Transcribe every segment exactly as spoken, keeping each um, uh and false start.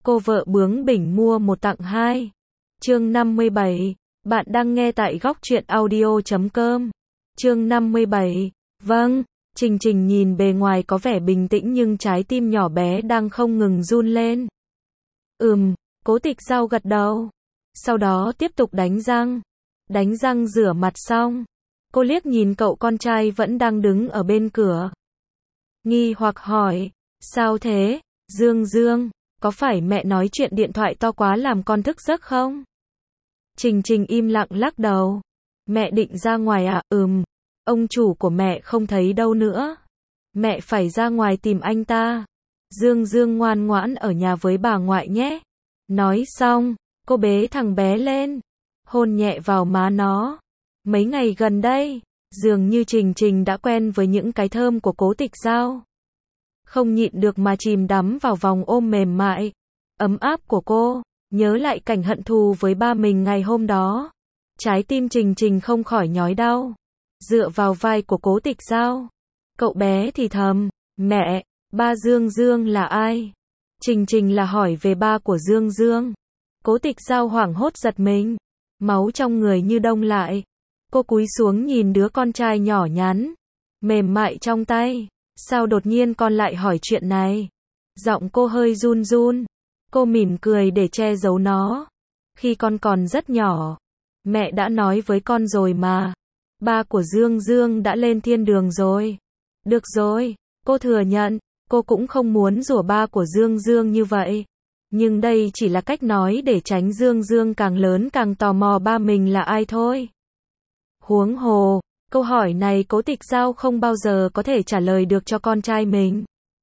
Cô vợ bướng bỉnh mua một tặng hai. Chương năm mươi bảy. Bạn đang nghe tại góc truyện audio chấm com. Chương năm mươi bảy. Vâng. Trình Trình nhìn bề ngoài có vẻ bình tĩnh nhưng trái tim nhỏ bé đang không ngừng run lên. Ừm, Cố Tịch Dao gật đầu. Sau đó tiếp tục đánh răng. Đánh răng rửa mặt xong, cô liếc nhìn cậu con trai vẫn đang đứng ở bên cửa. Nghi hoặc hỏi, sao thế, Dương Dương, có phải mẹ nói chuyện điện thoại to quá làm con thức giấc không? Trình Trình im lặng lắc đầu. Mẹ định ra ngoài à? Ừm, ông chủ của mẹ không thấy đâu nữa. Mẹ phải ra ngoài tìm anh ta. Dương Dương ngoan ngoãn ở nhà với bà ngoại nhé. Nói xong, cô bế thằng bé lên, hôn nhẹ vào má nó. Mấy ngày gần đây, dường như Trình Trình đã quen với những cái thơm của Cố Tịch Dao. Không nhịn được mà chìm đắm vào vòng ôm mềm mại, ấm áp của cô, nhớ lại cảnh hận thù với ba mình ngày hôm đó. Trái tim Trình Trình không khỏi nhói đau. Dựa vào vai của Cố Tịch Dao, cậu bé thì thầm, mẹ, ba Dương Dương là ai? Trình Trình là hỏi về ba của Dương Dương. Cố Tịch Dao hoảng hốt giật mình, máu trong người như đông lại. Cô cúi xuống nhìn đứa con trai nhỏ nhắn, mềm mại trong tay. Sao đột nhiên con lại hỏi chuyện này? Giọng cô hơi run run. Cô mỉm cười để che giấu nó. Khi con còn rất nhỏ, mẹ đã nói với con rồi mà. Ba của Dương Dương đã lên thiên đường rồi. Được rồi, cô thừa nhận, cô cũng không muốn rủa ba của Dương Dương như vậy. Nhưng đây chỉ là cách nói để tránh Dương Dương càng lớn càng tò mò ba mình là ai thôi. Huống hồ, câu hỏi này Cố Tịch Dao không bao giờ có thể trả lời được cho con trai mình.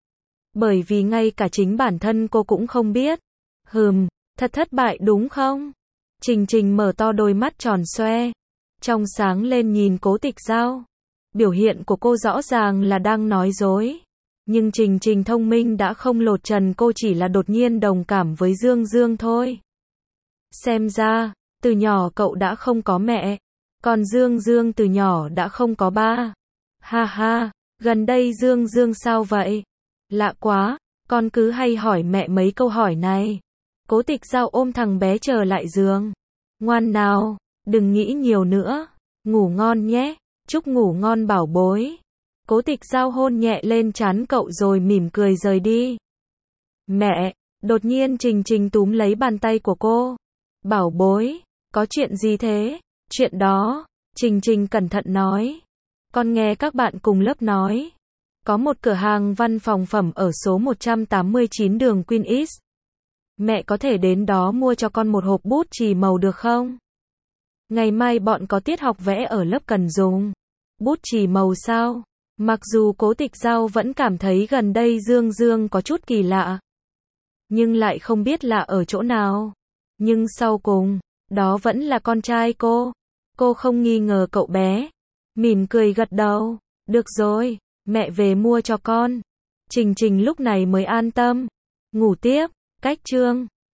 Bởi vì ngay cả chính bản thân cô cũng không biết. Hừm, thật thất bại đúng không? Trình Trình mở to đôi mắt tròn xoe, trong sáng lên nhìn Cố Tịch Dao. Biểu hiện của cô rõ ràng là đang nói dối. Nhưng Trình Trình thông minh đã không lột trần cô chỉ là đột nhiên đồng cảm với Dương Dương thôi. Xem ra, từ nhỏ cậu đã không có mẹ. Còn Dương Dương từ nhỏ đã không có ba. Ha ha, gần đây Dương Dương sao vậy? Lạ quá, con cứ hay hỏi mẹ mấy câu hỏi này. Cố Tịch Dao ôm thằng bé trở lại giường. Ngoan nào, đừng nghĩ nhiều nữa. Ngủ ngon nhé, chúc ngủ ngon bảo bối. Cố Tịch Dao hôn nhẹ lên trán cậu rồi mỉm cười rời đi. Mẹ, đột nhiên Trình Trình túm lấy bàn tay của cô. Bảo bối, có chuyện gì thế? Chuyện đó, Trình Trình cẩn thận nói. Con nghe các bạn cùng lớp nói. Có một cửa hàng văn phòng phẩm ở số một trăm tám mươi chín đường Queen East. Mẹ có thể đến đó mua cho con một hộp bút chì màu được không? Ngày mai bọn có tiết học vẽ ở lớp cần dùng. Bút chì màu sao? Mặc dù Cố Tịch Dao vẫn cảm thấy gần đây Dương Dương có chút kỳ lạ. Nhưng lại không biết lạ ở chỗ nào. Nhưng sau cùng, đó vẫn là con trai cô. Cô không nghi ngờ cậu bé. Mỉm cười gật đầu. Được rồi, mẹ về mua cho con. Trình Trình lúc này mới an tâm. Ngủ tiếp, cách chương.